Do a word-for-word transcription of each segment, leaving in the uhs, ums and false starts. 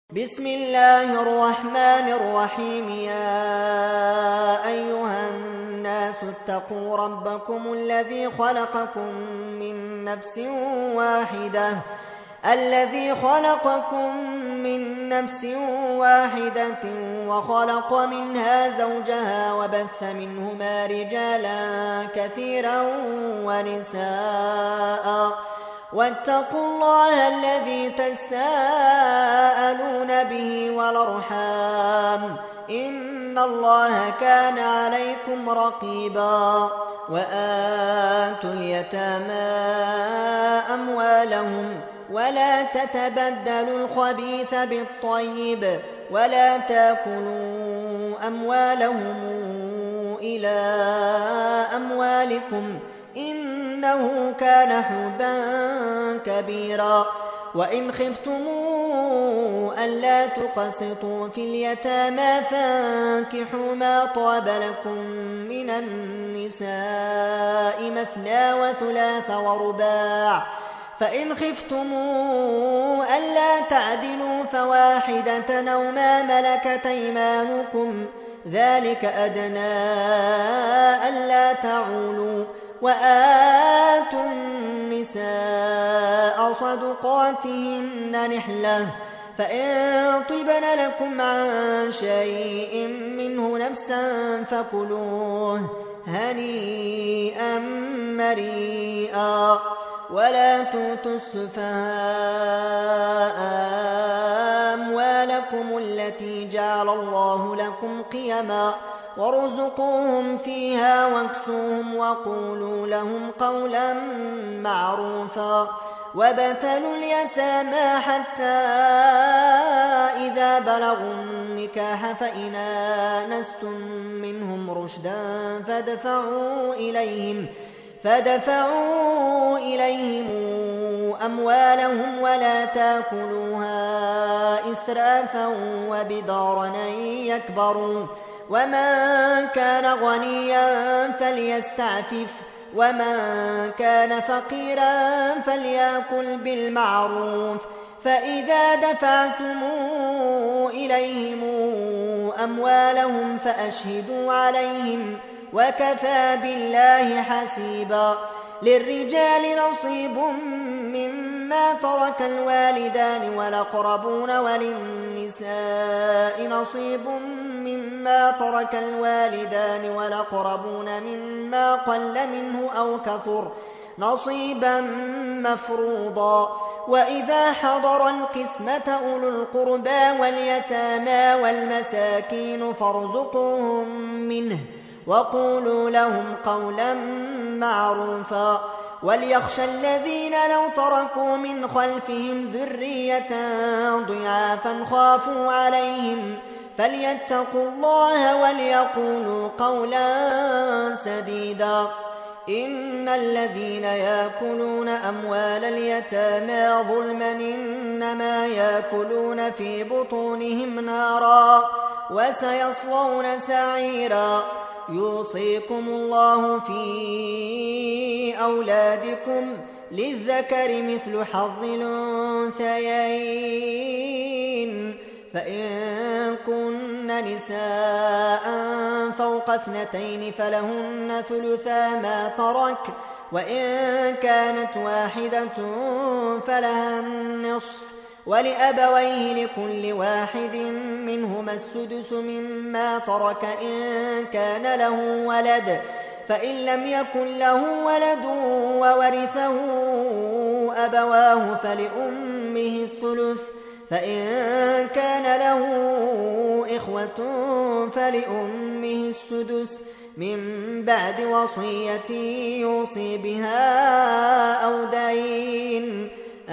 بسم الله الرحمن الرحيم. يا أيها الناس اتقوا ربكم الذي خلقكم من نفس واحدة الذي خلقكم من نفس واحدة وخلق منها زوجها وبث منهما رجالا كثيرا ونساء واتقوا الله الذي تساءلون به والأرحام إن الله كان عليكم رقيبا. وآتوا اليتامى أموالهم ولا تتبدلوا الخبيث بالطيب ولا تاكلوا أموالهم إلى أموالكم إنه كان حوبا كبيرا. وإن خفتموا ألا تقسطوا في اليتامى فانكحوا ما طاب لكم من النساء مثنى وثلاث ورباع، فإن خفتموا ألا تعدلوا فواحدة أو ما ملكت أيمانكم ذلك أدنى ألا تعولوا. وآتوا النساء صدقاتهن نحلة فإن طبن لكم عن شيء منه نفسا فكلوه هنيئا مريئا. ولا تؤتوا السفهاء أموالكم التي جعل الله لكم قيما وارزقوهم فيها واكسوهم وقولوا لهم قولا معروفا. وابتلوا اليتامى حتى إذا بلغوا النكاح فإن آنستم منهم رشدا فادفعوا إليهم فادفعوا إليهم أموالهم ولا تاكلوها إسرافا وبدارا أن يكبروا. ومن كان غنيا فليستعفف ومن كان فقيرا فليأكل بالمعروف. فإذا دفعتم إليهم أموالهم فأشهدوا عليهم وكفى بالله حسيبا. للرجال نصيب مما ترك الوالدان والأقربون وللنساء نصيب مما ترك الوالدان والأقربون مما قل منه أو كثر نصيبا مفروضا. وإذا حضر القسمة أولو القربى واليتامى والمساكين فارزقوهم منه وقولوا لهم قولا معروفا. وليخشى الذين لو تركوا من خلفهم ذرية ضعافا خافوا عليهم فليتقوا الله وليقولوا قولا سديدا. إن الذين يأكلون أموال اليتامى ظلما إنما يأكلون في بطونهم نارا وسيصلون سعيرا. يوصيكم الله في أولادكم للذكر مثل حظ الأنثيين فإن كن نساء فوق اثنتين فلهن ثلثا ما ترك وإن كانت واحدة فلها النصف ولأبويه لكل واحد منهما السدس مما ترك إن كان له ولد فإن لم يكن له ولد وورثه أبواه فلأمه الثلث فإن كان له إخوة فلأمه السدس من بعد وصية يوصي بها أو دين.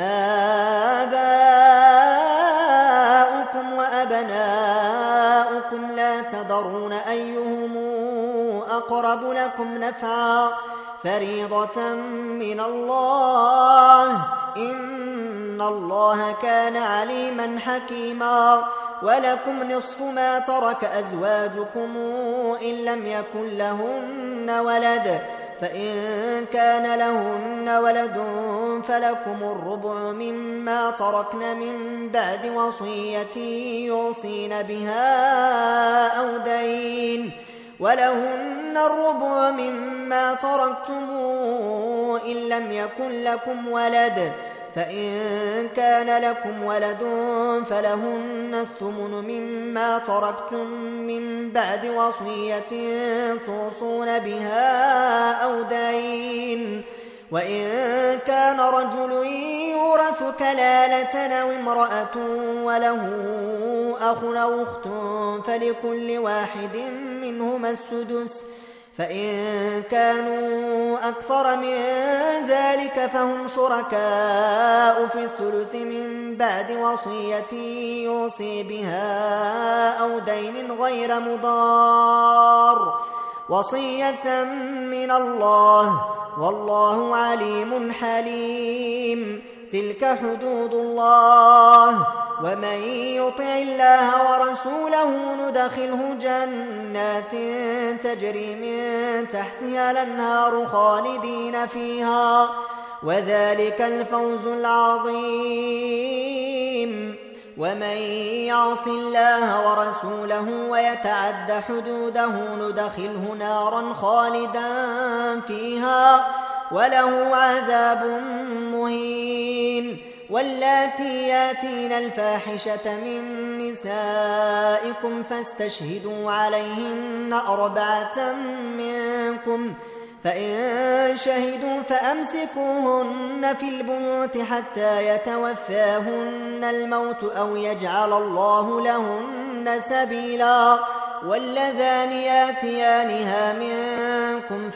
آباؤكم وأبناؤكم لا تدرون أيهم أقرب لكم نفعا فريضة من الله إن الله كان عليما حكيما. ولكم نصف ما ترك أزواجكم إن لم يكن لهن ولد فإن كان لهن ولد فلكم الربع مما تركن من بعد وصية يوصين بها أو دين، ولهن الربع مما تركتم إن لم يكن لكم ولد، فإن كان لكم ولد فلهن الثمن مما تركتم من بعد وصية توصون بها أو دين، وإن كان رجل يورث كلالة أو امرأة وله أخ أو أخت فلكل واحد منهما السدس، فإن كانوا أكثر من ذلك فهم شركاء في الثلث من بعد وصية يوصي بها أو دين غير مضار، وصية من الله والله عليم حليم. تلك حدود الله، ومن يطع الله ورسوله ندخله جنات تجري من تحتها الأنهار خالدين فيها، وذلك الفوز العظيم. ومن يعص الله ورسوله ويتعد حدوده ندخله نارا خالدا فيها وله عذاب مهين. واللاتي ياتين الفاحشة من نسائكم فاستشهدوا عليهن أربعة منكم، فإن شهدوا فأمسكوهن في البيوت حتى يتوفاهن الموت أو يجعل الله لهن سبيلا. واللذان ياتيانها منكم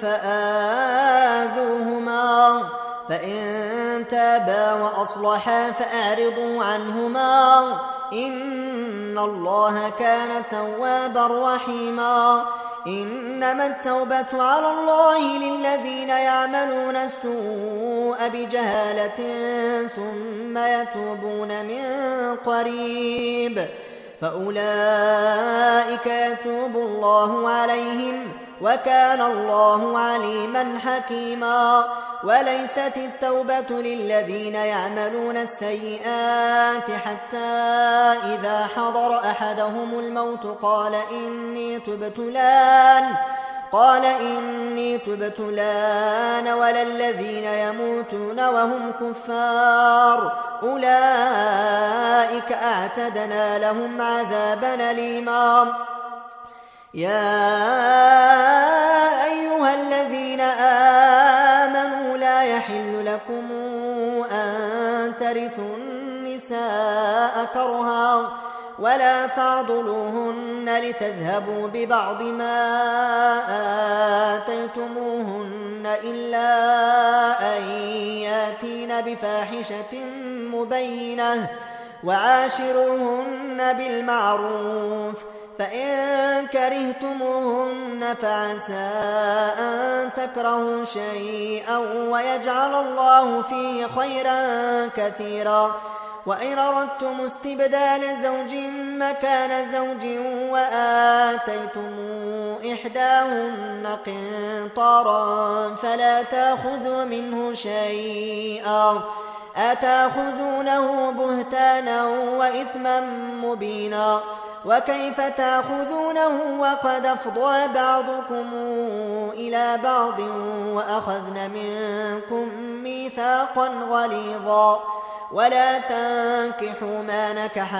فآذوهما، فإن تابا وأصلحا فأعرضوا عنهما إن الله كان توابا رحيما. إنما التوبة على الله للذين يعملون السوء بجهالة ثم يتوبون من قريب فأولئك يتوب الله عليهم وكان الله عليما حكيما. وليست التوبة للذين يعملون السيئات حتى إذا حضر أحدهم الموت قال إني تبت الآن قال إني تبت الآن ولا الذين يموتون وهم كفار أولئك أعتدنا لهم عذابا أليما. يا أيها الذين آمنوا لا يحل لكم أن ترثوا النساء كرها ولا تعضلوهن لتذهبوا ببعض ما آتيتموهن إلا أن ياتين بفاحشة مبينة وعاشروهن بالمعروف، فإن كرهتموهن فعسى أن تكرهوا شيئا ويجعل الله فيه خيرا كثيرا. وإن أردتم استبدال زوج مكان زوج وآتيتم إحداهن قنطارا فلا تأخذوا منه شيئا أتأخذونه بهتانا وإثما مبينا. وكيف تأخذونه وقد أفضى بعضكم إلى بعض وأخذن منكم ميثاقا غليظا. ولا تنكحوا ما نكح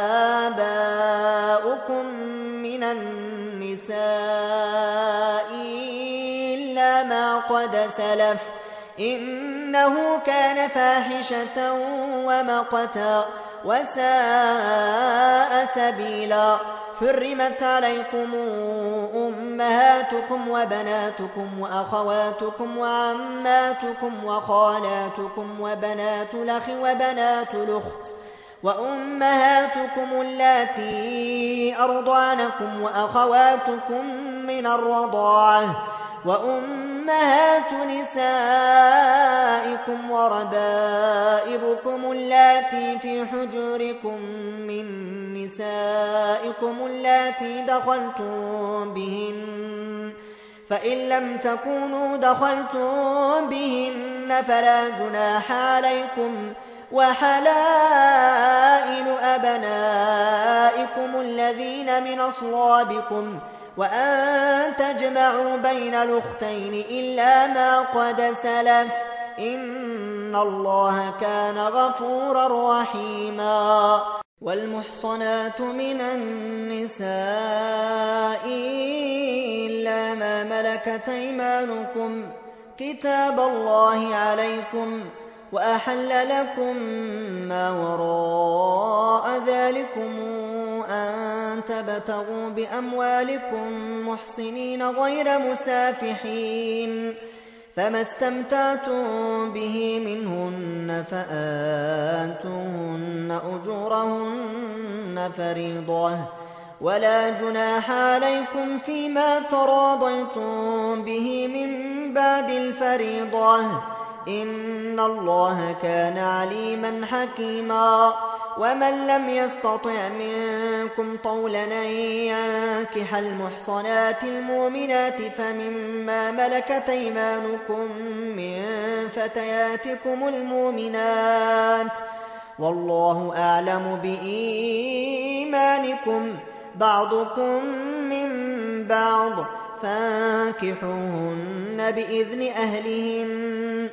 آباؤكم من النساء إلا ما قد سلف إنه كان فاحشة ومقتا وساء سبيلا. حرمت عليكم أمهاتكم وبناتكم وأخواتكم وعماتكم وخالاتكم وبنات الأخ وبنات الأخت وأمهاتكم اللاتي أرضعنكم وأخواتكم من الرضاعة وأمهات نسائكم وربائبكم اللاتي في حجوركم من نسائكم اللاتي دخلتم بهن فإن لم تكونوا دخلتم بهن فلا جناح عليكم، وحلائل أبنائكم الذين من أصلابكم، وأن تجمعوا بين الأختين إلا ما قد سلف، إن الله كان غفورا رحيما. والمحصنات من النساء إلا ما ملكت أيمانكم كتاب الله عليكم، وأحل لكم ما وراء ذلكم أن تبتغوا بأموالكم محصنين غير مسافحين، فما استمتعتم به منهن فآتوهن أجورهن فريضة، ولا جناح عليكم فيما تراضيتم به من بعد الفريضة، إن الله كان عليما حكيما. ومن لم يستطع منكم طولا أن ينكح المحصنات المؤمنات فمما ملكت أيمانكم من فتياتكم المؤمنات، والله أعلم بإيمانكم، بعضكم من بعض، فانكحوهن بإذن أهلهن،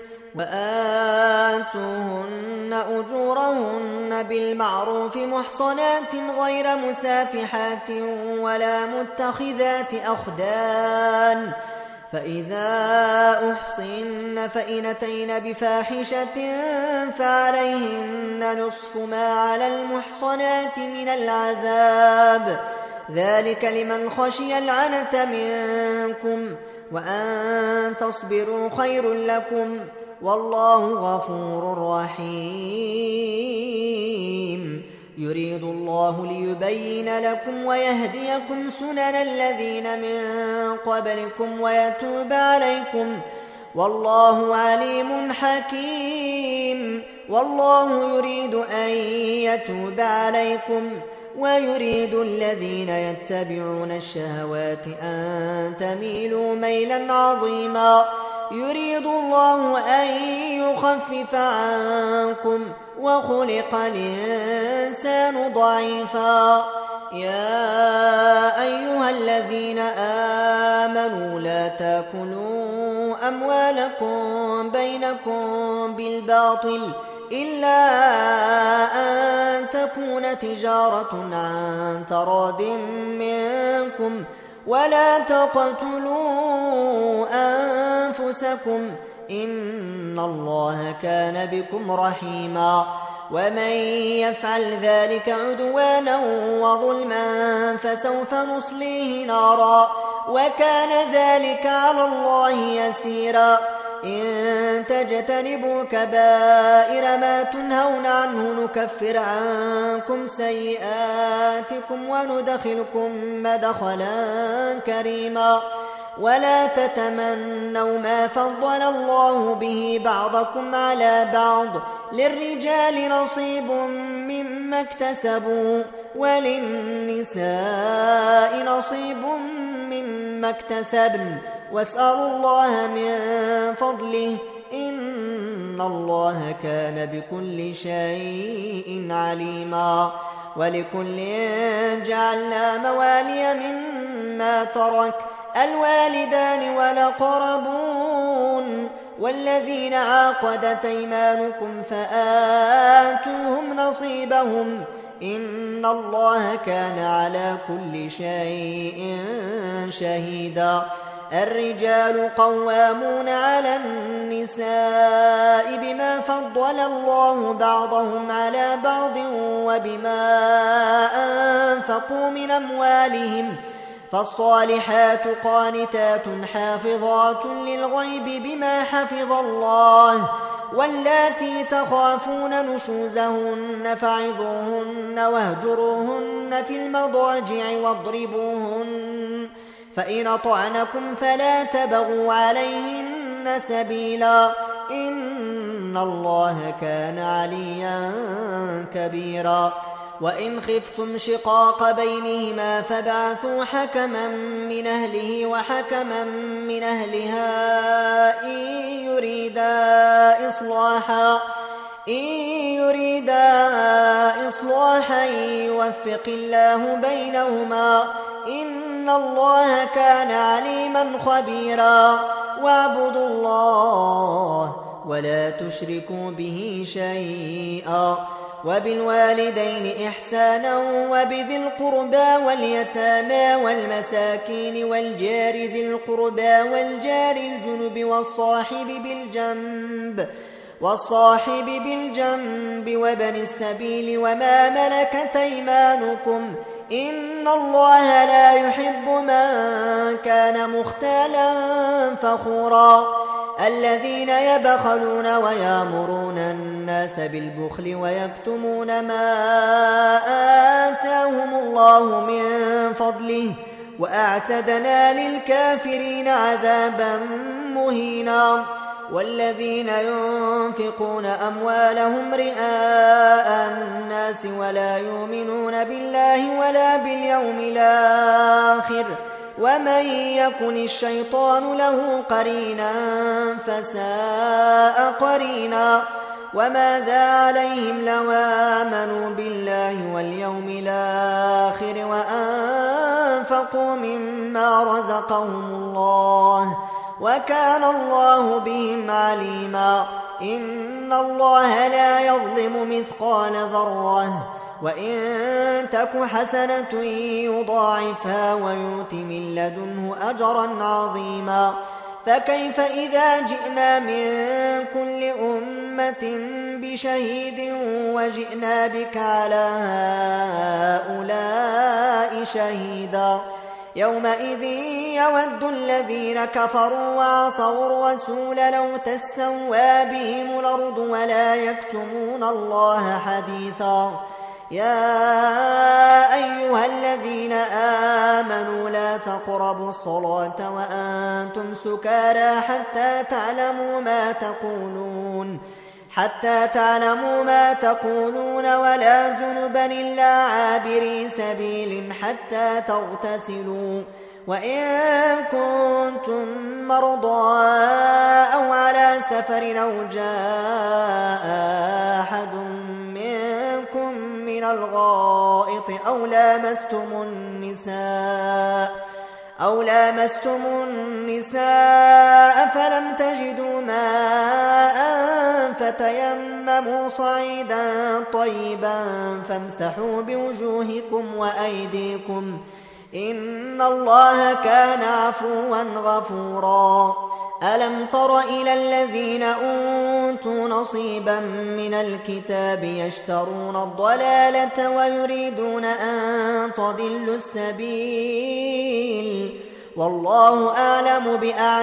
وآتوهن أجورهن بالمعروف محصنات غير مسافحات ولا متخذات أخدان، فإذا أحصن فإن أتين بفاحشة فعليهن نصف ما على المحصنات من العذاب، ذلك لمن خشي العنة منكم، وأن تصبروا خير لكم، والله غفور رحيم. يريد الله ليبين لكم ويهديكم سنن الذين من قبلكم ويتوب عليكم، والله عليم حكيم. والله يريد أن يتوب عليكم، ويريد الذين يتبعون الشهوات أن تميلوا ميلا عظيما. يريد الله أن يخفف عنكم، وخلق الإنسان ضعيفا. يا أيها الذين آمنوا لا تأكلوا أموالكم بينكم بالباطل إلا أن تكون تجارة عن تراض منكم، ولا تقتلوا أنفسكم، إن الله كان بكم رحيما. ومن يفعل ذلك عدوانا وظلما فسوف نصليه نارا، وكان ذلك على الله يسيرا. إن تجتنبوا كبائر ما تنهون عنه نكفر عنكم سيئاتكم وندخلكم مدخلا كريما. ولا تتمنوا ما فضل الله به بعضكم على بعض، للرجال نصيب مما اكتسبوا وللنساء نصيب مما اكتسبن، واسألوا الله من فضله، إن الله كان بكل شيء عليما. ولكل جعلنا موالي مما ترك الوالدان والأقربون والذين عقدت أيمانكم فآتوهم نصيبهم، إن الله كان على كل شيء شهيدا. الرجال قوامون على النساء بما فضل الله بعضهم على بعض وبما أنفقوا من أموالهم، فالصالحات قانتات حافظات للغيب بما حفظ الله، واللاتي تخافون نشوزهن فعظوهن واهجروهن في المضاجع واضربوهن، فإن أطعنكم فلا تبغوا عليهن سبيلا، إن الله كان عليا كبيرا. وإن خفتم شقاق بينهما فابعثوا حكما من أهله وحكما من أهلها إن يريدا إصلاحا إن يريدا إصلاحا يوفق الله بينهما إن الله كان عليما خبيرا واعبدوا الله ولا تشركوا به شيئا وبالوالدين إحسانا وبذي القربى واليتامى والمساكين والجار ذي القربى والجار الجنب والصاحب بالجنب والصاحب بالجنب وابن السبيل وما ملكت أيمانكم إن الله لا يحب من كان مختالا فخورا الذين يبخلون ويامرون الناس بالبخل ويكتمون ما آتاهم الله من فضله وأعتدنا للكافرين عذابا مهينا والذين ينفقون أموالهم رئاء الناس ولا يؤمنون بالله ولا باليوم الآخر ومن يكن الشيطان له قرينا فساء قرينا وماذا عليهم لو آمنوا بالله واليوم الآخر وأنفقوا مما رزقهم الله وكان الله بهم عليما إن الله لا يظلم مثقال ذرة وإن تك حسنة يضاعفها ويؤت من لدنه أجرا عظيما فكيف إذا جئنا من كل أمة بشهيد وجئنا بك على هؤلاء شهيدا يومئذ يود الذين كفروا وعصوا الرسول لو تسوى بهم الأرض ولا يكتمون الله حديثا يا أيها الذين آمنوا لا تقربوا الصلاة وأنتم سكارى حتى تعلموا ما تقولون حتى تعلموا ما تقولون ولا جنبا إلا عابري سبيل حتى تغتسلوا وإن كنتم مرضى أو على سفر أو جاء أحد منكم من الغائط أو لامستم النساء أو لامستم النساء فلم تجدوا ماء فتيمموا صعيدا طيبا فامسحوا بوجوهكم وأيديكم إن الله كان عفوا غفورا ألم تر إلى الذين أوتوا نصيبا من الكتاب يشترون الضلالة ويريدون أن تضلوا السبيل والله أعلم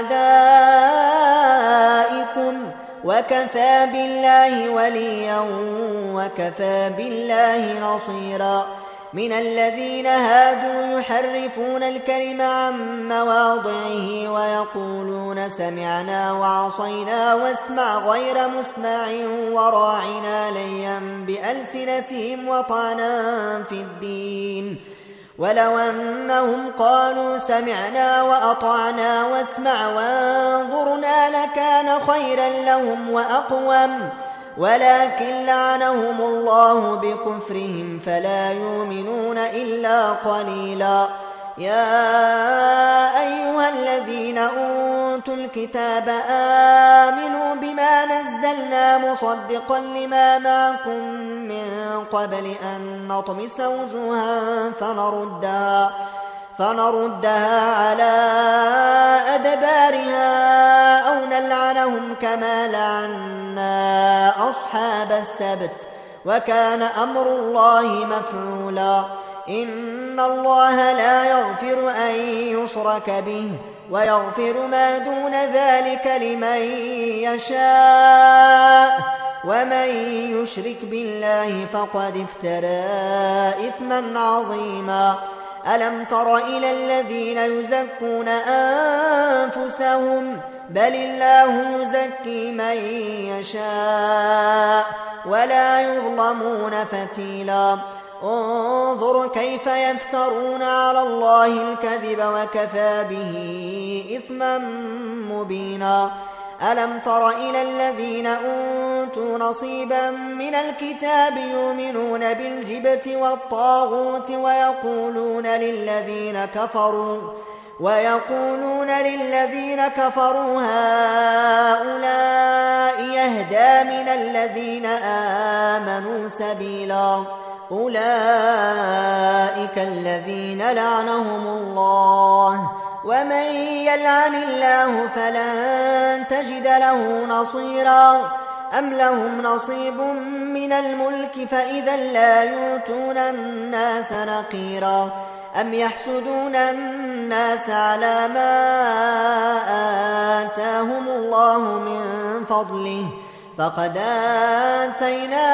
بأعدائكم وكفى بالله وليا وكفى بالله نصيرا من الذين هادوا يحرفون الكلم عن مواضعه ويقولون سمعنا وعصينا واسمع غير مسمع وراعنا ليا بألسنتهم وطعنا في الدين ولو أنهم قالوا سمعنا وأطعنا واسمع وانظرنا لكان خيرا لهم وأقوم ولكن لعنهم الله بكفرهم فلا يؤمنون إلا قليلا يا أيها الذين أوتوا الكتاب آمنوا بما نزلنا مصدقا لما معكم من قبل أن نطمس وجوها فنردها فنردها على أدبارها أو نلعنهم كما لعنا أصحاب السبت وكان أمر الله مفعولا إن الله لا يغفر أن يشرك به ويغفر ما دون ذلك لمن يشاء ومن يشرك بالله فقد افترى إثما عظيما ألم تر إلى الذين يزكون أنفسهم بل الله يزكي من يشاء ولا يظلمون فتيلا انظر كيف يفترون على الله الكذب وكفى به إثما مبينا ألم تر إلى الذين أوتوا نصيبا من الكتاب يؤمنون بالجبت والطاغوت ويقولون للذين كفروا ويقولون للذين كفروا هؤلاء يهدى من الذين آمنوا سبيلا أولئك الذين لعنهم الله ومن يلعن الله فلن تجد له نصيرا أم لهم نصيب من الملك فإذا لا يؤتون الناس نقيرا أم يحسدون الناس على ما آتاهم الله من فضله فقد آتينا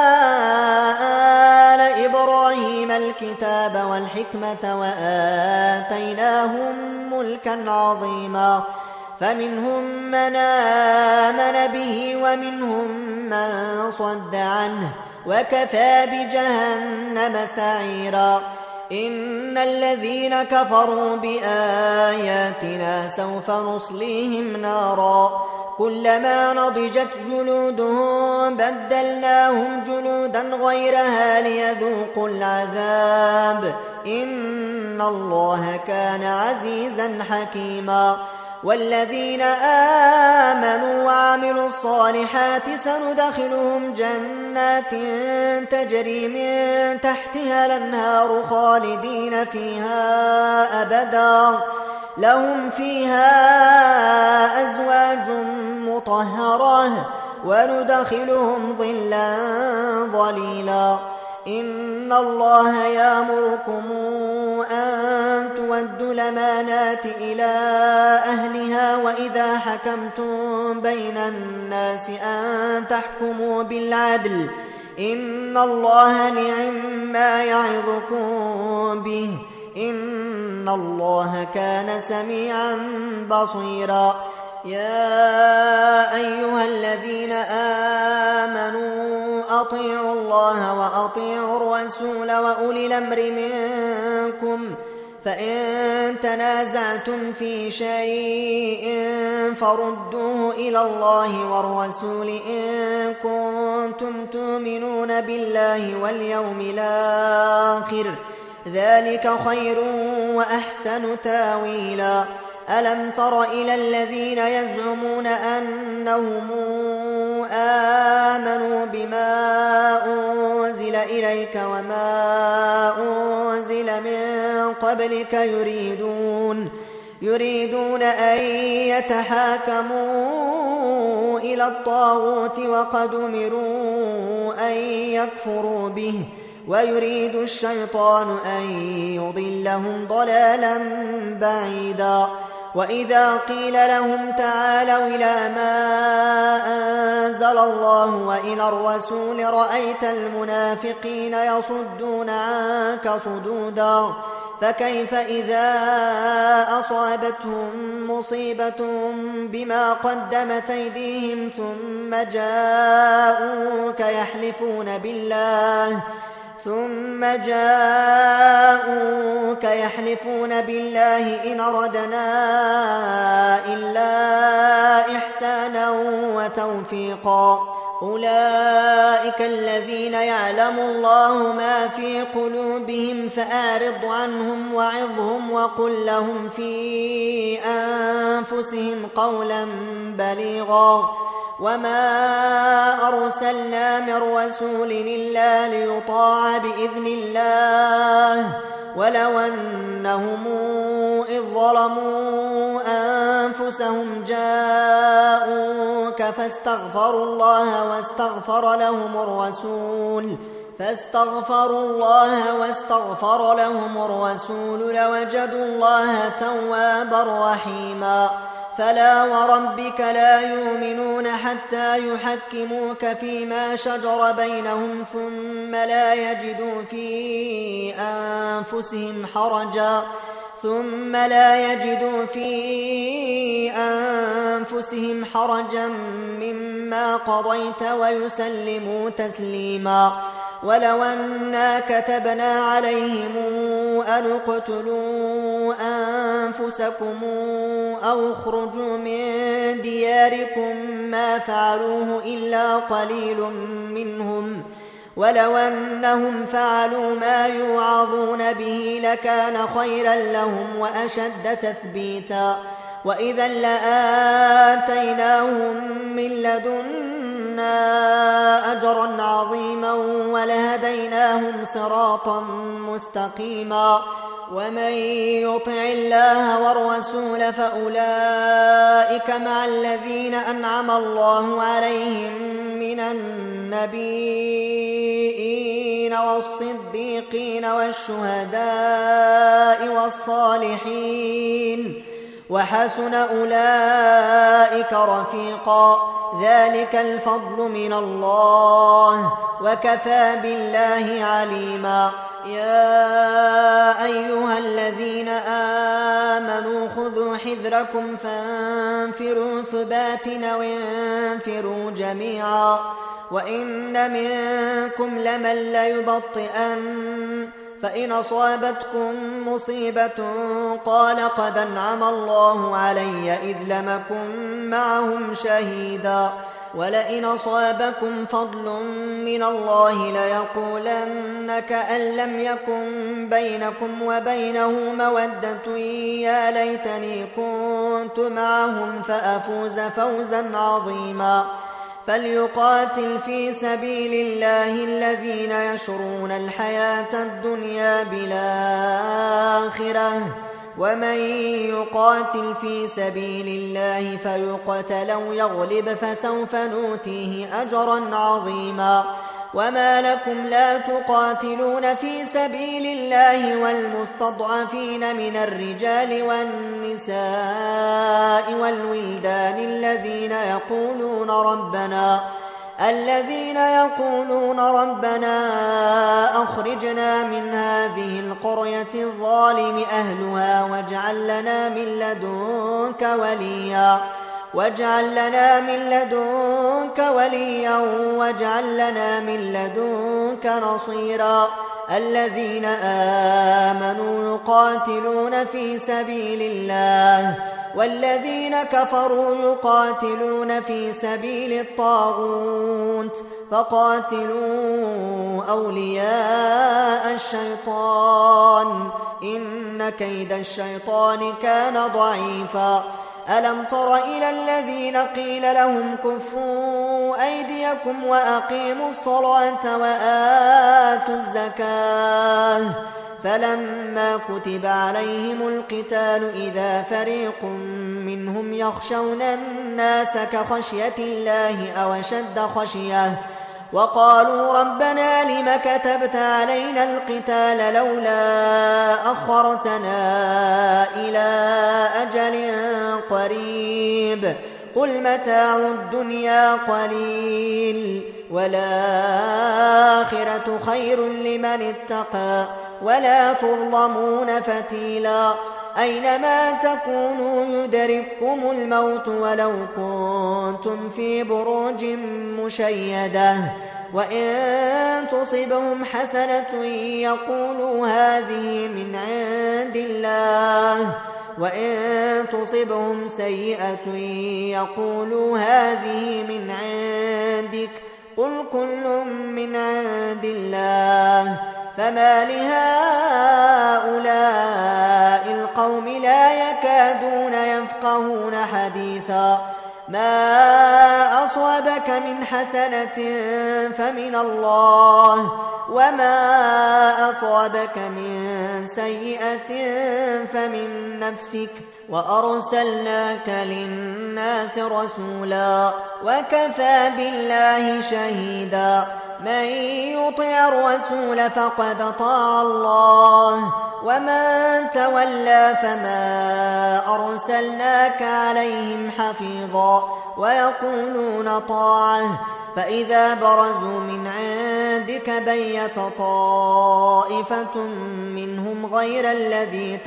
آل إبراهيم الكتاب والحكمة وآتيناهم ملكا عظيما فمنهم من آمن به ومنهم من صد عنه وكفى بجهنم سعيرا إن الذين كفروا بآياتنا سوف نصليهم نارا كلما نضجت جلودهم بدلناهم جلودا غيرها ليذوقوا العذاب إن الله كان عزيزا حكيما والذين آمنوا وعملوا الصالحات سندخلهم جنات تجري من تحتها الأنهار خالدين فيها أبدا لهم فيها أزواج مطهرة وندخلهم ظلا ظليلا إن الله يأمركم أن تودوا الأمانات إلى أهلها وإذا حكمتم بين الناس أن تحكموا بالعدل إن الله نعم ما يعظكم به إن الله كان سميعا بصيرا يا أيها الذين آمنوا أطيعوا الله وأطيعوا الرسول وأولي الأمر منكم فإن تنازعتم في شيء فردوه إلى الله والرسول إن كنتم تؤمنون بالله واليوم الآخر ذلك خير وأحسن تاويلا ألم تر إلى الذين يزعمون أنهم آمنوا بما أنزل إليك وما أنزل من قبلك يريدون يريدون أن يتحاكموا إلى الطاغوت وقد أمروا أن يكفروا به ويريد الشيطان أن يضلهم ضلالا بعيدا وإذا قيل لهم تعالوا إلى ما أنزل الله وإلى الرسول رأيت المنافقين يصدون عنك صدودا فكيف إذا أصابتهم مصيبة بما قدمت أيديهم ثم جاءوك يحلفون بالله ثم جاءوك يحلفون بالله إن أردنا إلا إحسانا وتوفيقا أولئك الذين يعلم الله ما في قلوبهم فأعرض عنهم وعظهم وقل لهم في أنفسهم قولا بليغا وما أرسلنا من رسول إلا ليطاع بإذن الله ولو أنهم إذ ظلموا أنفسهم جاءوك فاستغفروا الله واستغفر لهم الرسول فاستغفروا الله واستغفر لهم الرسول لوجدوا الله توابا رحيما فلا وربك لا يؤمنون حتى يحكموك فيما شجر بينهم ثم لا يجدوا في أنفسهم حرجا ثم لا يجدوا في أنفسهم حرجا مما قضيت ويسلموا تسليما ولو أنا كتبنا عليهم أن اقتلوا أنفسكم أو اخرجوا من دياركم ما فعلوه إلا قليل منهم ولو أنهم فعلوا ما يوعظون به لكان خيرا لهم وأشد تثبيتا وإذا لآتيناهم من لدنا أجرا عظيما ولهديناهم صراطا مستقيما ومن يطع الله والرسول فأولئك مع الذين أنعم الله عليهم من النبيين والصديقين والشهداء والصالحين وحسن أولئك رفيقا ذلك الفضل من الله وكفى بالله عليما يا أيها الذين آمنوا خذوا حذركم فانفروا ثبات وانفروا جميعا وإن منكم لمن ليبطئن فإن أصابتكم مصيبة قال قد أنعم الله علي إذ لم أكن معهم شهيدا ولئن أصابكم فضل من الله ليقولن كأن لم يكن بينكم وبينه مودة يا ليتني كنت معهم فأفوز فوزا عظيما فليقاتل في سبيل الله الذين يشرون الحياة الدنيا بالآخرة ومن يقاتل في سبيل الله فيقتل أو يغلب فسوف نؤتيه أجرا عظيما وما لكم لا تقاتلون في سبيل الله والمستضعفين من الرجال والنساء والولدان الذين يقولون ربنا الذين يقولون ربنا أخرجنا من هذه القرية الظالم أهلها واجعل لنا من لدنك وليا واجعل لنا من لدنك وليا واجعل لنا من لدنك نصيرا الذين آمنوا يقاتلون في سبيل الله والذين كفروا يقاتلون في سبيل الطاغوت فقاتلوا أولياء الشيطان إن كيد الشيطان كان ضعيفا ألم تر إلى الذين قيل لهم كفوا أيديكم وأقيموا الصلاة وآتوا الزكاة فلما كتب عليهم القتال إذا فريق منهم يخشون الناس كخشية الله أو أشد خشية وقالوا ربنا لم كتبت علينا القتال لولا أخرتنا إلى أجل قريب قل متاع الدنيا قليل والآخرة خير لمن اتقى ولا تظلمون فتيلا أينما تكونوا يدرككم الموت ولو كنتم في بروج مشيدة وإن تصبهم حسنة يقولوا هذه من عند الله وإن تصبهم سيئة يقولوا هذه من عندك قل كل من عند الله فما لهؤلاء القوم لا يكادون يفقهون حديثا ما أصابك من حسنة فمن الله وما أصابك من سيئة فمن نفسك وأرسلناك للناس رسولا وكفى بالله شهيدا من يطع الرسول فقد أطاع الله ومن تولى فما أرسلناك عليهم حفيظا ويقولون طاعة فإذا برزوا من عندك بيت طائفة منهم غير الذي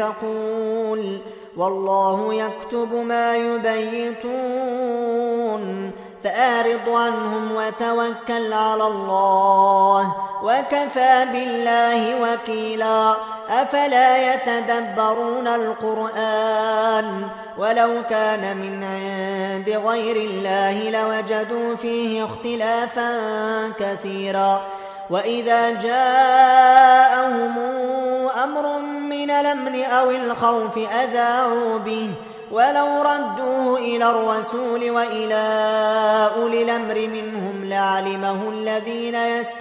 تقول والله يكتب ما يبيتون فأعرض عنهم وتوكل على الله وكفى بالله وكيلا. أفلا يتدبرون القرآن ولو كان من عند غير الله لوجدوا فيه اختلافا كثيرا. وإذا جاءهم أمر من الأمن أو الخوف أذاعوا به ولو ردوه إلى الرسول وإلى أولي الأمر منهم لعلمه الذين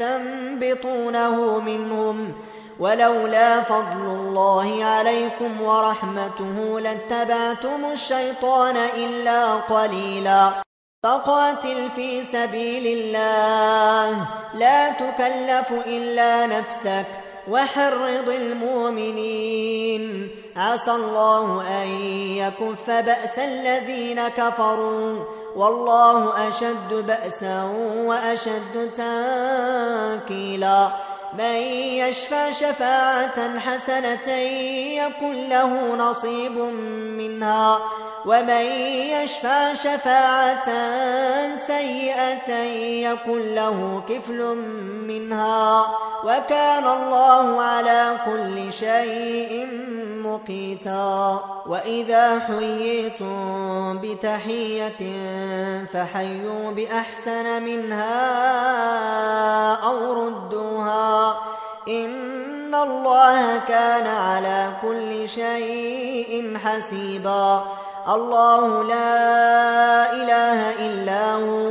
يستنبطونه منهم ولولا فضل الله عليكم ورحمته لاتبعتم الشيطان إلا قليلا. فقاتل في سبيل الله لا تكلف إلا نفسك وحرض المؤمنين عسى الله أن يكف بأس الذين كفروا والله أشد بأسا وأشد تنكيلا. من يشفع شفاعة حسنة يكن له نصيب منها ومن يشفع شفاعة سيئة يكن له كفل منها وكان الله على كل شيء مقيتا. وإذا حييتم بتحية فحيوا بأحسن منها أو ردوها إن الله كان على كل شيء حسيبا. الله لا إله إلا هو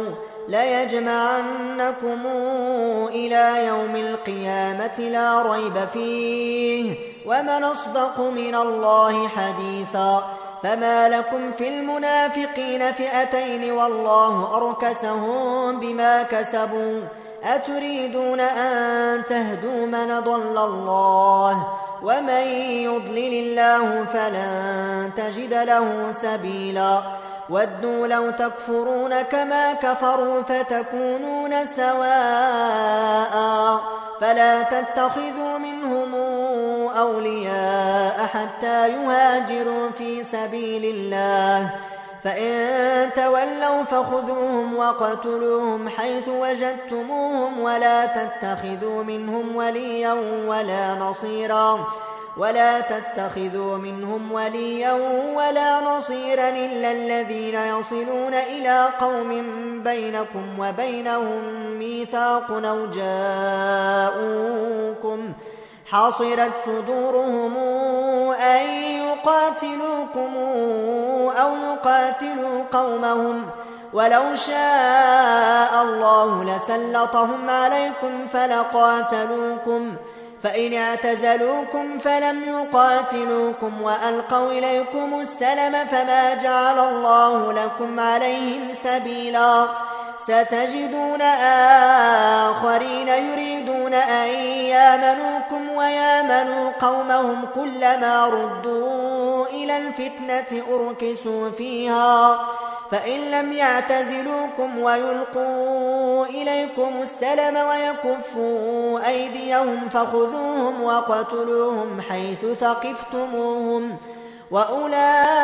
ليجمعنكم إلى يوم القيامة لا ريب فيه ومن أصدق من الله حديثا. فما لكم في المنافقين فئتين والله أركسهم بما كسبوا أتريدون أن تهدوا من ضل الله ومن يضلل الله فلن تجد له سبيلا. ودوا لو تكفرون كما كفروا فتكونون سواء فلا تتخذوا منهم أولياء حتى يهاجروا في سبيل الله فإن تولوا فخذوهم وقتلوهم حيث وجدتموهم ولا تتخذوا منهم وليا ولا نصيرا ولا تتخذوا منهم وليا ولا نصيرا إلا الذين يصلون إلى قوم بينكم وبينهم ميثاق أو جاءوكم حصرت صدورهم أن يقاتلوكم أو يقاتلوا قومهم ولو شاء الله لسلطهم عليكم فلقاتلوكم فإن اعتزلوكم فلم يقاتلوكم وألقوا إليكم السلم فما جعل الله لكم عليهم سبيلا. ستجدون آخرين يريدون أن يامنوكم ويامنوا قومهم كلما ردوا إلى الفتنة أركسوا فيها فإن لم يعتزلوكم ويلقوا إليكم السلم ويكفوا أيديهم فخذوهم وقتلوهم حيث ثقفتموهم وأولئكم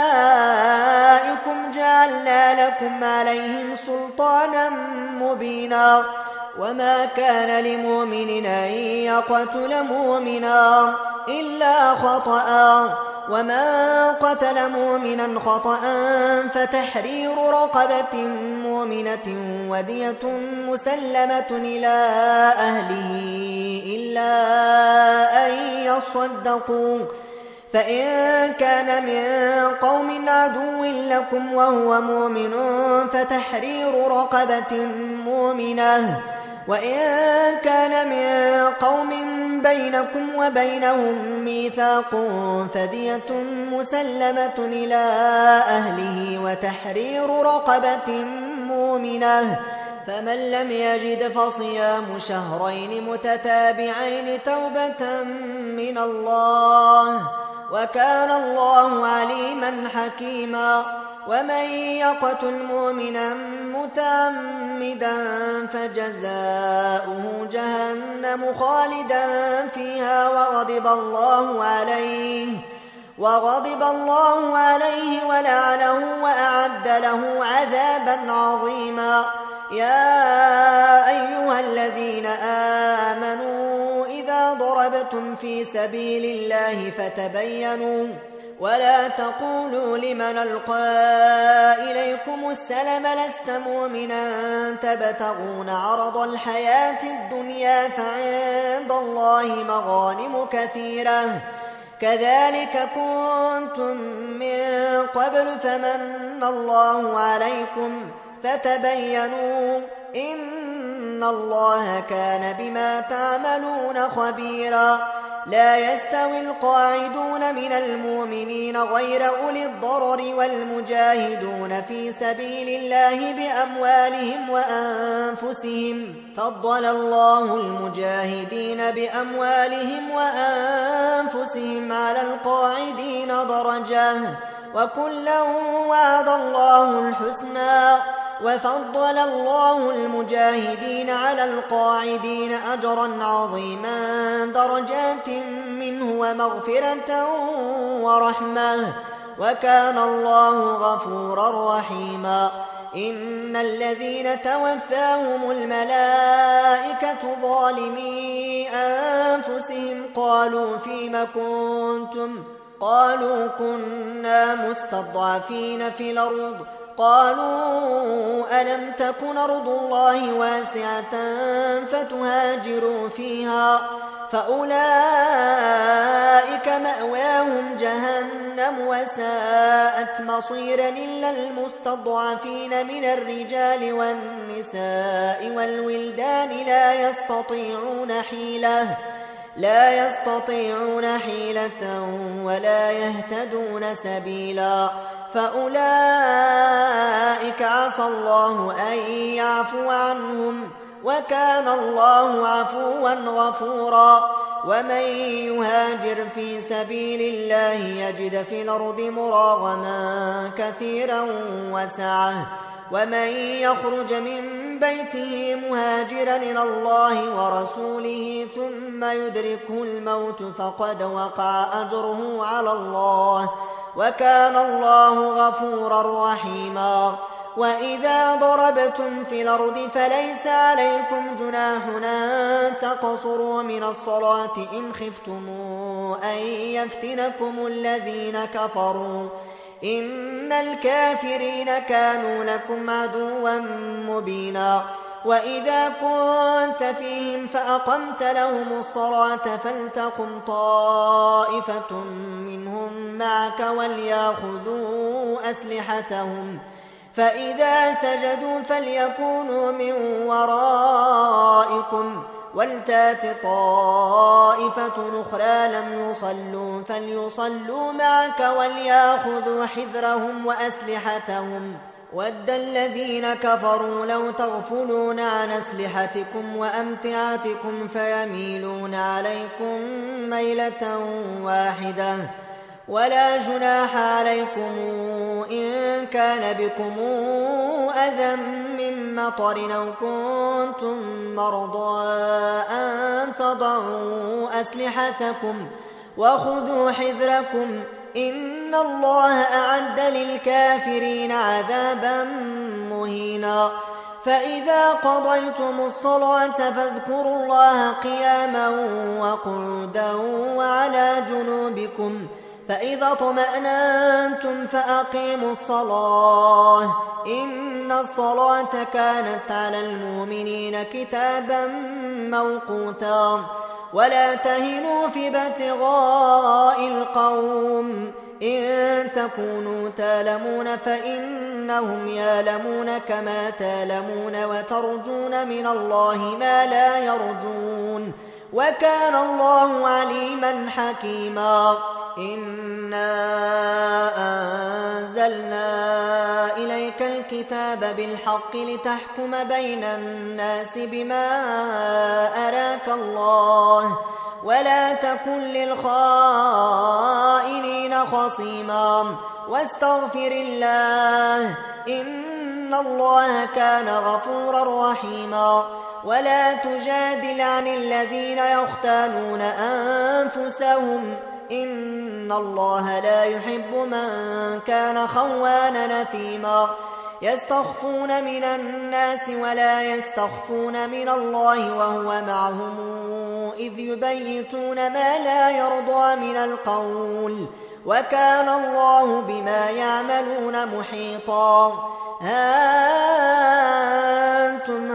جعلنا لكم عليهم سلطانا مبينا. وما كان لمؤمن أن يقتل مؤمنا إلا خطأ ومن قتل مؤمنا خطأ فتحرير رقبة مؤمنة ودية مسلمة إلى أهله إلا أن يصدقوا فإن كان من قوم عدو لكم وهو مؤمن فتحرير رقبة مؤمنة وإن كان من قوم بينكم وبينهم ميثاق فدية مسلمة إلى أهله وتحرير رقبة مؤمنة فمن لم يجد فصيام شهرين متتابعين توبة من الله وكان الله عليما حكيما. ومن يقتل مؤمنا متعمدا فجزاؤه جهنم خالدا فيها وغضب الله عليه وغضب الله عليه ولعنه وأعد له عذابا عظيما. يا أيها الذين آمنوا إذا ضربتم في سبيل الله فتبينوا ولا تقولوا لمن ألقى إليكم السلم لست مؤمنا تبتغون عرض الحياة الدنيا فعند الله مغانم كثيرة كذلك كنتم من قبل فمن الله عليكم فتبينوا إن الله كان بما تعملون خبيرا. لا يستوي القاعدون من المؤمنين غير أولي الضرر والمجاهدون في سبيل الله بأموالهم وأنفسهم فضل الله المجاهدين بأموالهم وأنفسهم على القاعدين درجة وكلا وعد الله الحسنى وفضل الله المجاهدين على القاعدين أجرا عظيما درجات منه ومغفرة ورحمة وكان الله غفورا رحيما. إن الذين توفاهم الملائكة ظالمي أنفسهم قالوا فيم كنتم قالوا كنا مستضعفين في الأرض قالوا ألم تكن أرض الله واسعة فتهاجروا فيها فأولئك مأواهم جهنم وساءت مصيرا إلا المستضعفين من الرجال والنساء والولدان لا يستطيعون حيلة لا يستطيعون حيلة ولا يهتدون سبيلا فأولئك عسى الله أن يعفو عنهم وكان الله عفوا غفورا. ومن يهاجر في سبيل الله يجد في الأرض مراغما كثيرا وسعة ومن يخرج من بيته مهاجرا إلى الله ورسوله ثم يدركه الموت فقد وقع أجره على الله وكان الله غفورا رحيما. وإذا ضربتم في الأرض فليس عليكم جناح أن تقصروا من الصلاة إن خفتم أن يفتنكم الذين كفروا إن الكافرين كانوا لكم عدوا مبينا. وإذا كنت فيهم فأقمت لهم الصلاة فلتقم طائفة منهم معك وليأخذوا أسلحتهم فإذا سجدوا فليكونوا من ورائكم ولتات طائفة أخرى لم يصلوا فليصلوا معك وليأخذوا حذرهم وأسلحتهم ود الذين كفروا لو تغفلون عن أسلحتكم وأمتعتكم فيميلون عليكم ميلة واحدة ولا جناح عليكم إن كان بكم أذى من مطر أو كنتم مرضى أن تضعوا أسلحتكم وخذوا حذركم إن الله أعد للكافرين عذابا مهينا. فإذا قضيتم الصلاة فاذكروا الله قياما وقعودا وعلى جنوبكم فإذا اطمأننتم فأقيموا الصلاة إن الصلاة كانت على المؤمنين كتابا موقوتا. ولا تهنوا في ابتغاء القوم إن تكونوا تالمون فإنهم يالمون كما تالمون وترجون من الله ما لا يرجون وكان الله عليما حكيما. إنا أنزلنا إليك الكتاب بالحق لتحكم بين الناس بما أراك الله ولا تكن للخائنين خصيما واستغفر الله إن الله كان غفورا رحيما. ولا تجادل عن الذين يختانون أنفسهم إن الله لا يحب من كان خوانا نثيما يستخفون من الناس ولا يستخفون من الله وهو معهم إذ يبيتون ما لا يرضى من القول وكان الله بما يعملون محيطا ها أنتم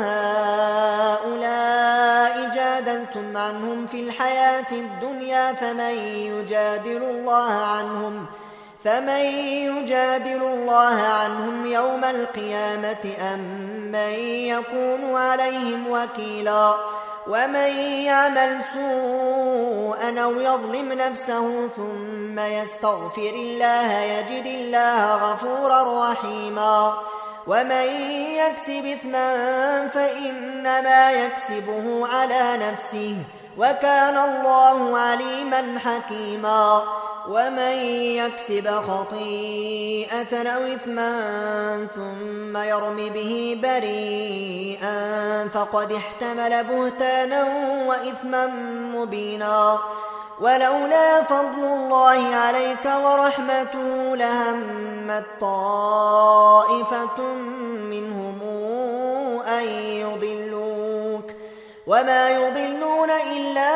هؤلاء جادلتم عنهم في الحياة الدنيا فمن يجادل الله عنهم فمن يجادل الله عنهم يوم القيامة أم من يكون عليهم وكيلا ومن يعمل سوءا أو يظلم نفسه ثم يستغفر الله يجد الله غفورا رحيما ومن يكسب إثما فإنما يكسبه على نفسه وكان الله عليما حكيما ومن يكسب خطيئة أو إثما ثم يرم به بريئا فقد احتمل بهتانا وإثما مبينا ولولا فضل الله عليك ورحمته لهمت طائفة منهم أن يضلوك وما يضلون إلا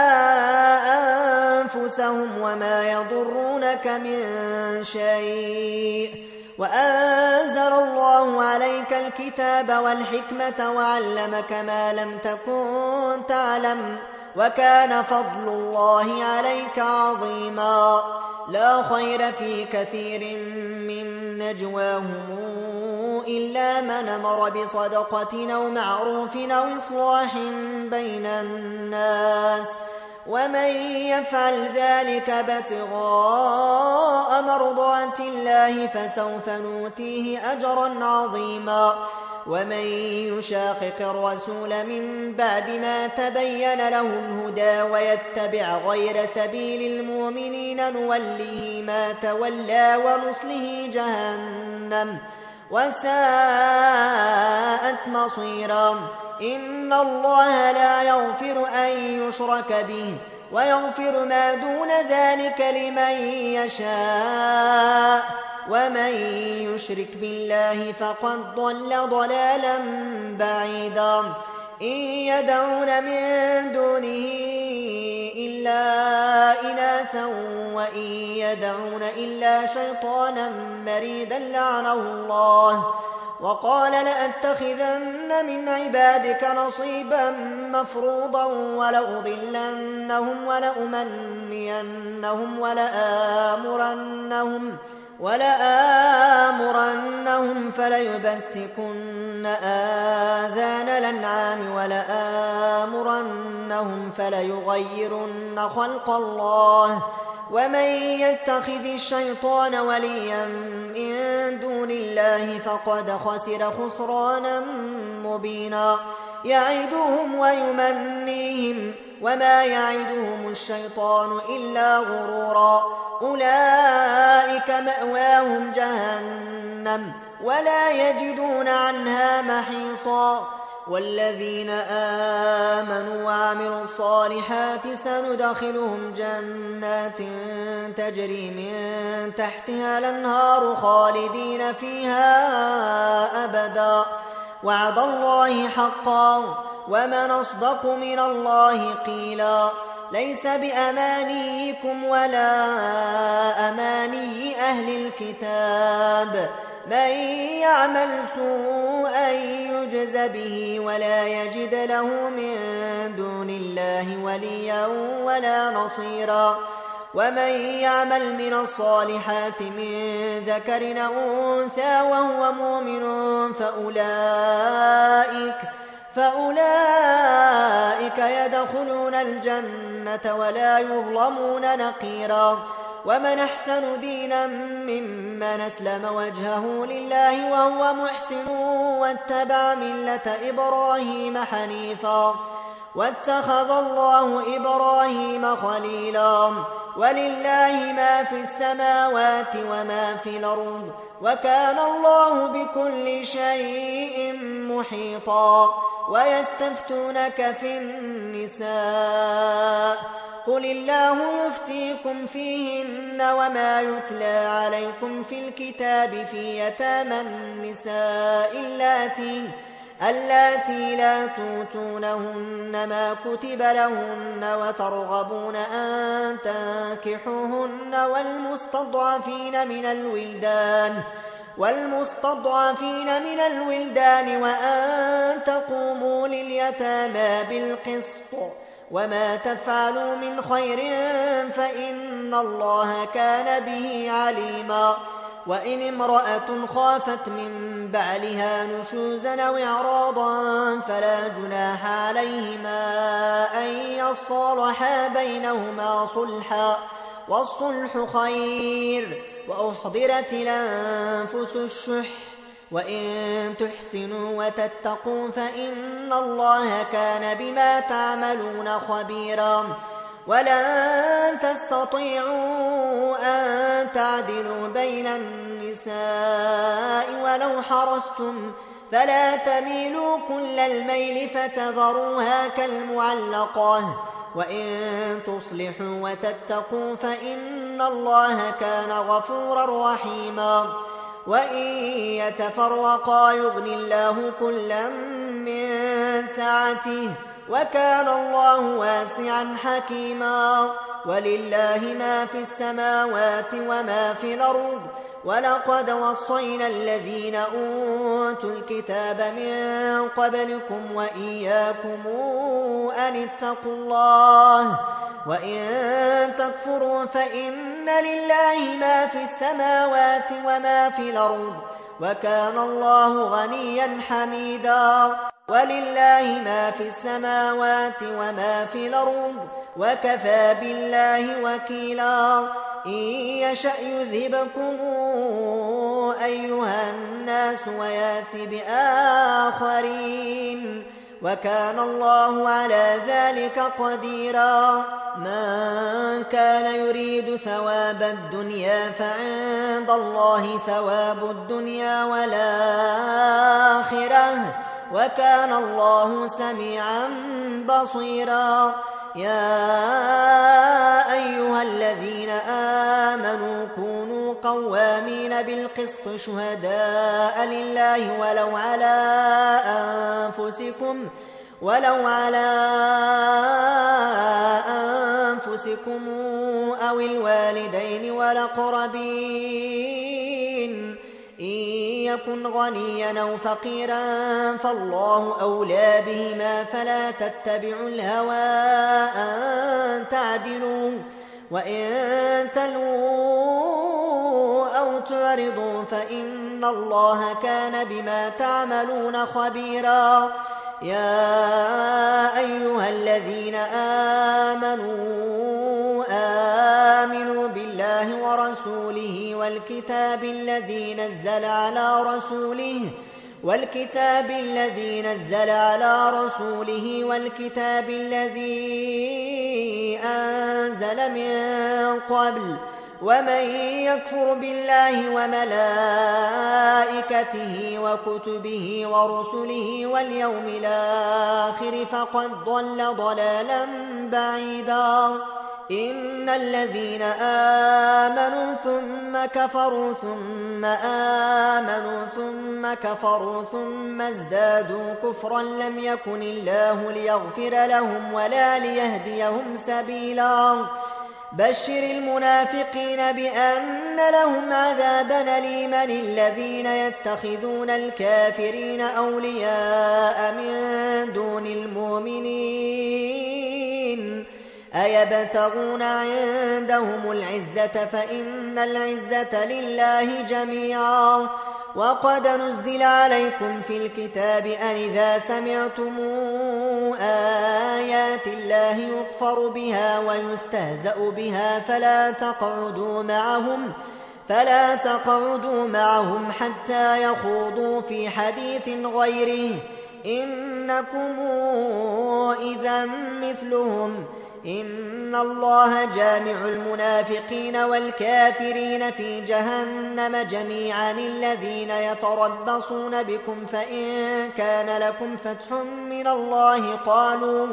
أنفسهم وما يضرونك من شيء وأنزل الله عليك الكتاب والحكمة وعلمك ما لم تكن تعلم وكان فضل الله عليك عظيما لا خير في كثير من نجواهم إلا من أمر بصدقة أو معروف أو إصلاح بين الناس ومن يفعل ذلك ابتغاء مرضات الله فسوف نؤتيه أجرا عظيما ومن يشاقق الرسول من بعد ما تبين له الهدى ويتبع غير سبيل المؤمنين نوله ما تولى ونصله جهنم وساءت مصيرا إن الله لا يغفر أن يشرك به ويغفر ما دون ذلك لمن يشاء ومن يشرك بالله فقد ضل ضلالا بعيدا إن يدعون من دونه إلا إناثا وإن يدعون إلا شيطانا مريدا لعنه الله وقال لأتخذن من عبادك نصيبا مفروضا ولأضلنهم ولأمنينهم ولآمرنهم ولآمرنهم فليبتكن آذان الأنعام ولآمرنهم فليغيرن خلق الله ومن يتخذ الشيطان وليا من دون الله فقد خسر خسرانا مبينا يعدهم ويمنيهم وما يعدهم الشيطان إلا غرورا أولئك مأواهم جهنم ولا يجدون عنها محيصا والذين آمنوا وعملوا الصالحات سندخلهم جنات تجري من تحتها الأنهار خالدين فيها أبدا وعد الله حقا ومن أصدق من الله قيلا ليس بأمانيكم ولا أماني أهل الكتاب من يعمل سوءا يجز به ولا يجد له من دون الله وليا ولا نصيرا ومن يعمل من الصالحات من ذكر أو أنثى وهو مؤمن فأولئك فأولئك يدخلون الجنة ولا يظلمون نقيرا ومن أحسن دينا ممن أسلم وجهه لله وهو محسن واتبع ملة إبراهيم حنيفا واتخذ الله إبراهيم خليلا ولله ما في السماوات وما في الأرض وكان الله بكل شيء محيطا ويستفتونك في النساء قل الله يفتيكم فيهن وما يتلى عليكم في الكتاب في يتامى النساء اللاتي اللاتي لا توتونهن ما كتب لهن وترغبون أن تنكحوهن والمستضعفين من الولدان والمستضعفين من الولدان وأن تقوموا لليتامى بالقسط وما تفعلوا من خير فإن الله كان به عليما وإن امرأة خافت من بعلها نشوزا أو إعراضا فلا جناح عليهما أن يصالحا بينهما صلحا والصلح خير وأحضرت الأنفس الشح وإن تحسنوا وتتقوا فإن الله كان بما تعملون خبيرا ولن تستطيعوا أن تعدلوا بين النساء ولو حرصتم فلا تميلوا كل الميل فتذروها كالمعلقة وإن تصلحوا وتتقوا فإن الله كان غفورا رحيما وإن يتفرقا يغن الله كلا من سعته وكان الله واسعا حكيما ولله ما في السماوات وما في الأرض ولقد وصينا الذين أوتوا الكتاب من قبلكم وإياكم أن اتقوا الله وإن تكفروا فإن لله ما في السماوات وما في الأرض وكان الله غنيا حميدا ولله ما في السماوات وما في الأرض وكفى بالله وكيلا إن يشأ يذهبكم أيها الناس ويأتي بآخرين وكان الله على ذلك قديرا من كان يريد ثواب الدنيا فعند الله ثواب الدنيا والآخرة وكان الله سميعا بصيرا يا أيها الذين آمنوا كونوا قوامين بالقسط شهداء لله ولو على أنفسكم ولو على أنفسكم أو الوالدين والأقربين إن يكن غنيا أو فقيرا فالله أولى بهما فلا تتبعوا الهوى أن تعدلوا وإن تلووا أو تعرضوا فإن الله كان بما تعملون خبيرا يا أيها الذين آمنوا آمنوا بالله ورسوله والكتاب الذي نزل على رسوله والكتاب الذي نزل على رسوله والكتاب الذي أنزل من قبل ومن يكفر بالله وملائكته وكتبه ورسله واليوم الآخر فقد ضل ضلالا بعيدا إن الذين آمنوا ثم كفروا ثم آمنوا ثم كفروا ثم ازدادوا كفرا لم يكن الله ليغفر لهم ولا ليهديهم سبيلا بشر المنافقين بأن لهم عذابا أليما الذين يتخذون الكافرين أولياء من دون المؤمنين أيبتغون عندهم العزة فإن العزة لله جميعا وقد نزل عليكم في الكتاب أن إذا سمعتم آيات الله يكفر بها ويستهزأ بها فلا تقعدوا معهم فلا تقعدوا معهم حتى يخوضوا في حديث غيره إنكم إذا مثلهم إن الله جامع المنافقين والكافرين في جهنم جميعا الذين يتربصون بكم فإن كان لكم فتح من الله قالوا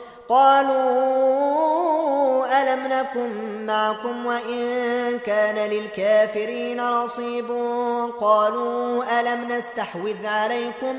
قالوا ألم نكن معكم وإن كان للكافرين نصيب قالوا ألم نستحوذ عليكم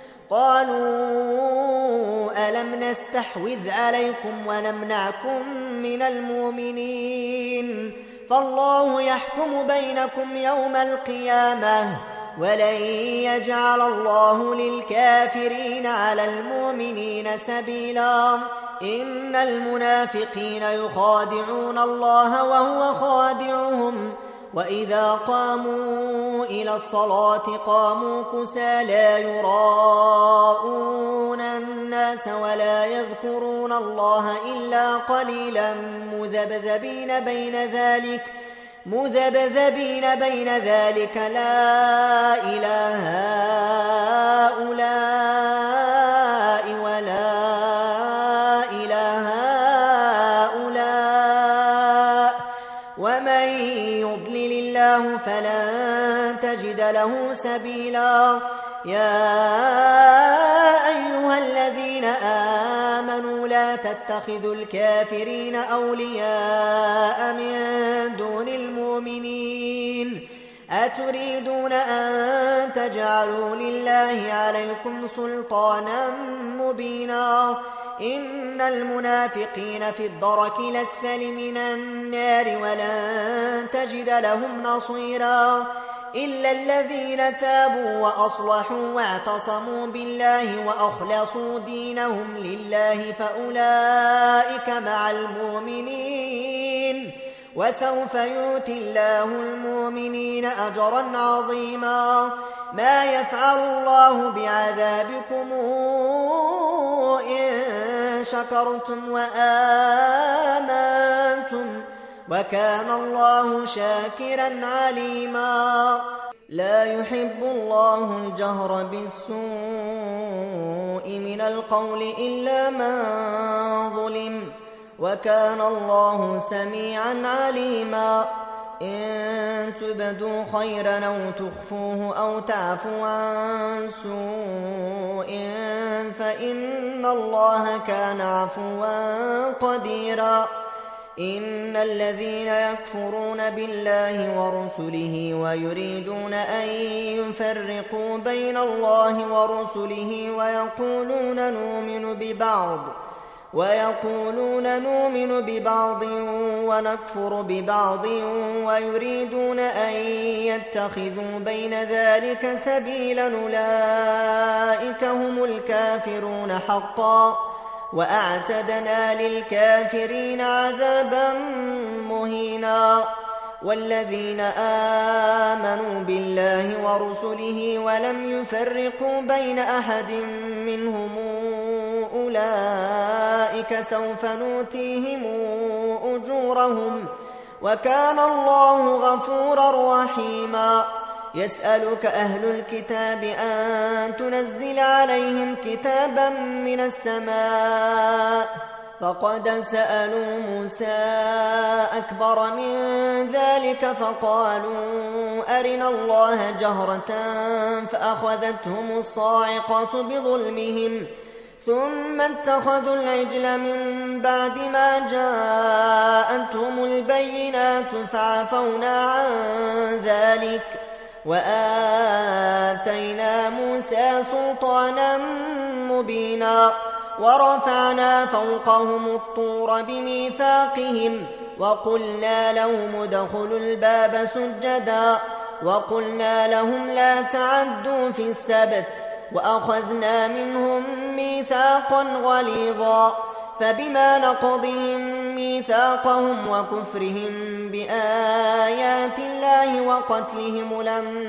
قالوا ألم نستحوذ عليكم ونمنعكم من المؤمنين فالله يحكم بينكم يوم القيامة ولن يجعل الله للكافرين على المؤمنين سبيلا إن المنافقين يخادعون الله وهو خادعهم وإذا قاموا إلى الصلاة قاموا كسى لا يراءون الناس ولا يذكرون الله إلا قليلا مذبذبين بين ذلك مذبذبين بين ذلك لا إله هؤلاء ولا إله هؤلاء ومن يضلل الله فلن تجد له سبيلا يا أيها الذين آمنوا لا تتخذوا الكافرين أولياء من دون المؤمنين أتريدون أن تجعلوا لله عليكم سلطانا مبينا إن المنافقين في الدرك الأسفل من النار ولن تجد لهم نصيرا إلا الذين تابوا وأصلحوا واعتصموا بالله وأخلصوا دينهم لله فأولئك مع المؤمنين وسوف يؤتي الله المؤمنين أجرا عظيما ما يفعل الله بعذابكم إن شكرتم وآمنتم وكان الله شاكرا عليما لا يحب الله الجهر بالسوء من القول إلا من ظلم وكان الله سميعا عليما إن تبدوا خيرا أو تخفوه أو تعفوا عن سوء فإن الله كان عفوا قديرا إن الذين يكفرون بالله ورسله ويريدون أن يفرقوا بين الله ورسله ويقولون نؤمن ببعض ويقولون نؤمن ببعض ونكفر ببعض ويريدون أن يتخذوا بين ذلك سبيلا أولئك هم الكافرون حقا وأعتدنا للكافرين عذابا مهينا والذين آمنوا بالله ورسله ولم يفرقوا بين أحد منهم أولئك سوف نؤتيهم أجورهم وكان الله غفورا رحيما يسألك أهل الكتاب أن تنزل عليهم كتابا من السماء فقد سألوا موسى أكبر من ذلك فقالوا أرنا الله جهرة فأخذتهم الصاعقة بظلمهم ثم اتخذوا العجل من بعد ما جاءتهم البينات فعفونا عن ذلك وآتينا موسى سلطانا مبينا ورفعنا فوقهم الطور بميثاقهم وقلنا لهم ادخلوا الباب سجدا وقلنا لهم لا تعدوا في السبت وأخذنا منهم ميثاقا غليظا فبما نقضهم ميثاقهم وكفرهم بآيات الله وقتلهم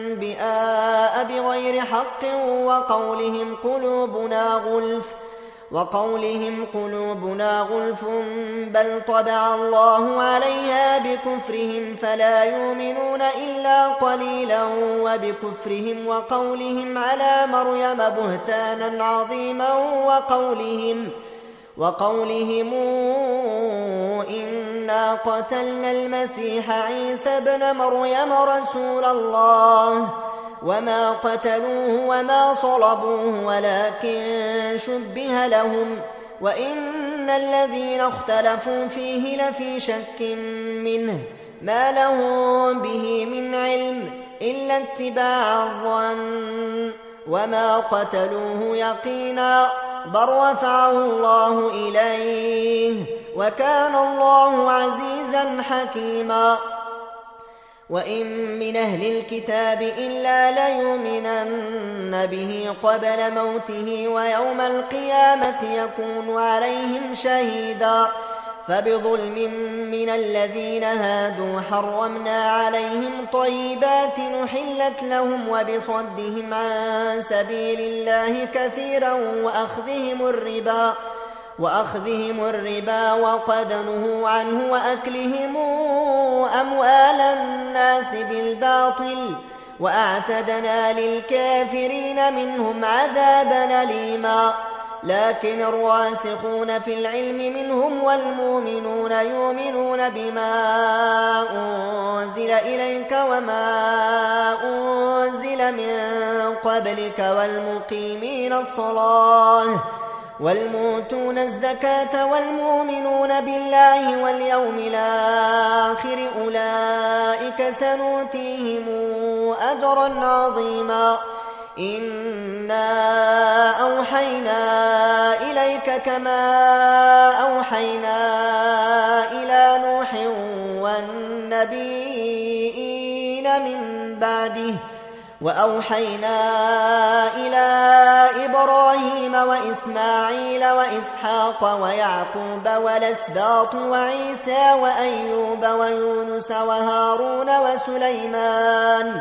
الأنبياء بغير حق وقولهم قلوبنا غلف وقولهم قلوبنا غلف بل طبع الله عليها بكفرهم فلا يؤمنون إلا قليلا وبكفرهم وقولهم على مريم بهتانا عظيما وقولهم وقولهم إنا قتلنا المسيح عيسى ابن مريم رسول الله وما قتلوه وما صلبوه ولكن شبه لهم وإن الذين اختلفوا فيه لفي شك منه ما لهم به من علم إلا اتباع الظن وما قتلوه يقينا بل رفعه الله إليه وكان الله عزيزا حكيما وإن من أهل الكتاب إلا ليؤمنن به قبل موته ويوم القيامة يكون عليهم شهيدا فبظلم من الذين هادوا حرمنا عليهم طيبات نحلت لهم وبصدهم عن سبيل الله كثيرا وأخذهم الربا وأخذهم الربا وقد نهوا عنه وأكلهم أموال الناس بالباطل وأعتدنا للكافرين منهم عذابا أليما لكن الراسخون في العلم منهم والمؤمنون يؤمنون بما أنزل إليك وما أنزل من قبلك والمقيمين الصلاة والمؤتون الزكاة والمؤمنون بالله واليوم الآخر أولئك سنؤتيهم أجرا عظيما إنا أوحينا إليك كما أوحينا إلى نوح والنبيين من بعده وأوحينا إلى إبراهيم وإسماعيل وإسحاق ويعقوب والأسباط وعيسى وأيوب ويونس وهارون وسليمان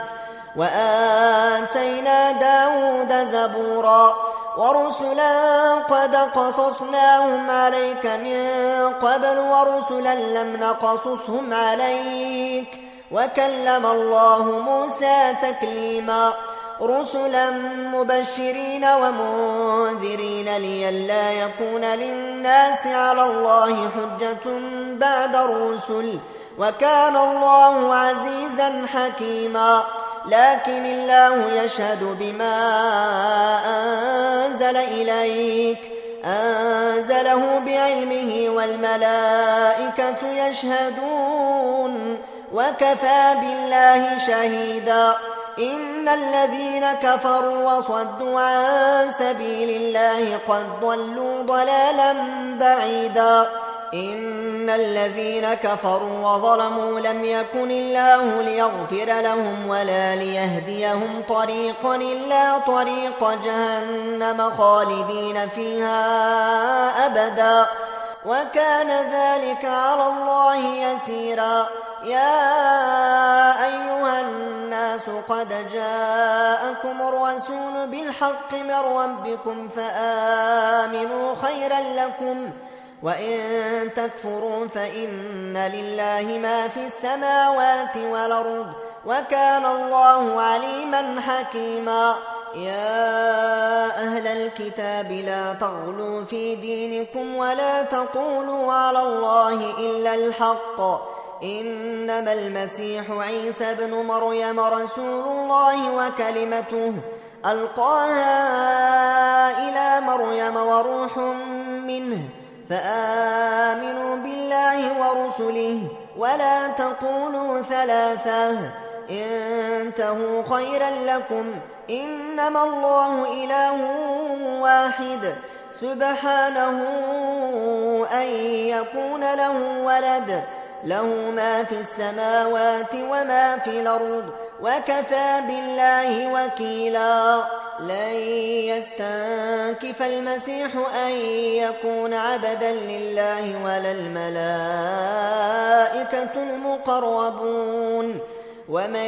وآتينا داود زبورا ورسلا قد قصصناهم عليك من قبل ورسلا لم نقصصهم عليك وكلم الله موسى تكليما رسلا مبشرين ومنذرين لئلا يكون للناس على الله حجة بعد الرسل وكان الله عزيزا حكيما لكن الله يشهد بما أنزل إليك أنزله بعلمه والملائكة يشهدون وكفى بالله شهيدا إن الذين كفروا وصدوا عن سبيل الله قد ضلوا ضلالا بعيدا إن الذين كفروا وظلموا لم يكن الله ليغفر لهم ولا ليهديهم طريقا إلا طريق جهنم خالدين فيها أبدا وكان ذلك على الله يسيرا يا أيها الناس قد جاءكم الرسول بالحق من ربكم فآمنوا خيرا لكم وإن تكفروا فإن لله ما في السماوات والأرض وكان الله عليما حكيما يا أهل الكتاب لا تغلوا في دينكم ولا تقولوا على الله إلا الحق إنما المسيح عيسى ابن مريم رسول الله وكلمته ألقاها إلى مريم وروح منه فآمنوا بالله ورسله ولا تقولوا ثلاثة انتهوا خيرا لكم إنما الله إله واحد سبحانه أن يكون له ولد له ما في السماوات وما في الأرض وكفى بالله وكيلا لن يستنكف المسيح أن يكون عبدا لله ولا الملائكة المقربون ومن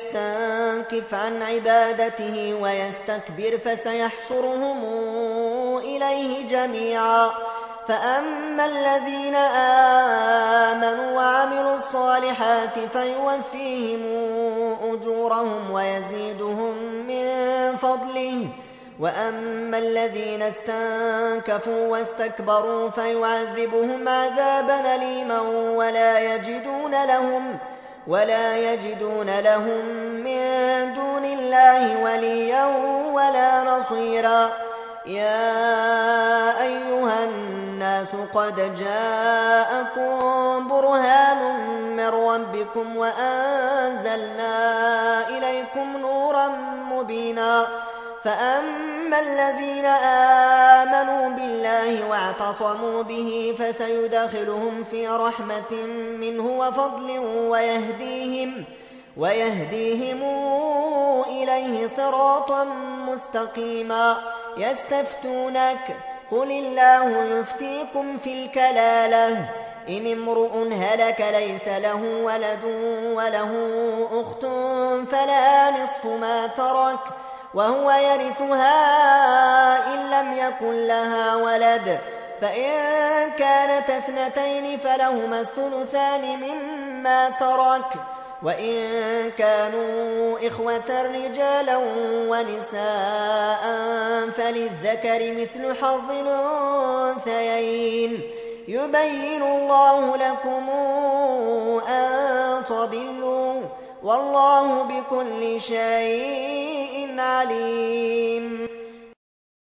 يستنكف عن عبادته ويستكبر فسيحشرهم إليه جميعا. فأما الذين آمنوا وعملوا الصالحات فيوفيهم أجورهم ويزيدهم من فضله، وأما الذين استنكفوا واستكبروا فيعذبهم عذابا أليما ولا يجدون لهم ولا يجدون لهم من دون الله وليا ولا نصيرا. يا أيها الناس قد جاءكم برهان من ربكم وأنزلنا إليكم نورا مبينا. فأما الذين آمنوا بالله واعتصموا به فسيدخلهم في رحمة منه وفضل ويهديهم, ويهديهم إليه صراطا مستقيما. يستفتونك قل الله يفتيكم في الكلالة إن امرؤ هلك ليس له ولد وله أخت فلا نصف ما ترك وهو يرثها إن لم يكن لها ولد، فإن كانت اثنتين فلهما الثلثان مما ترك، وإن كانوا إخوة رجالا ونساء فللذكر مثل حظ الأنثيين. يبين الله لكم أن تضلوا والله بكل شيء عليم.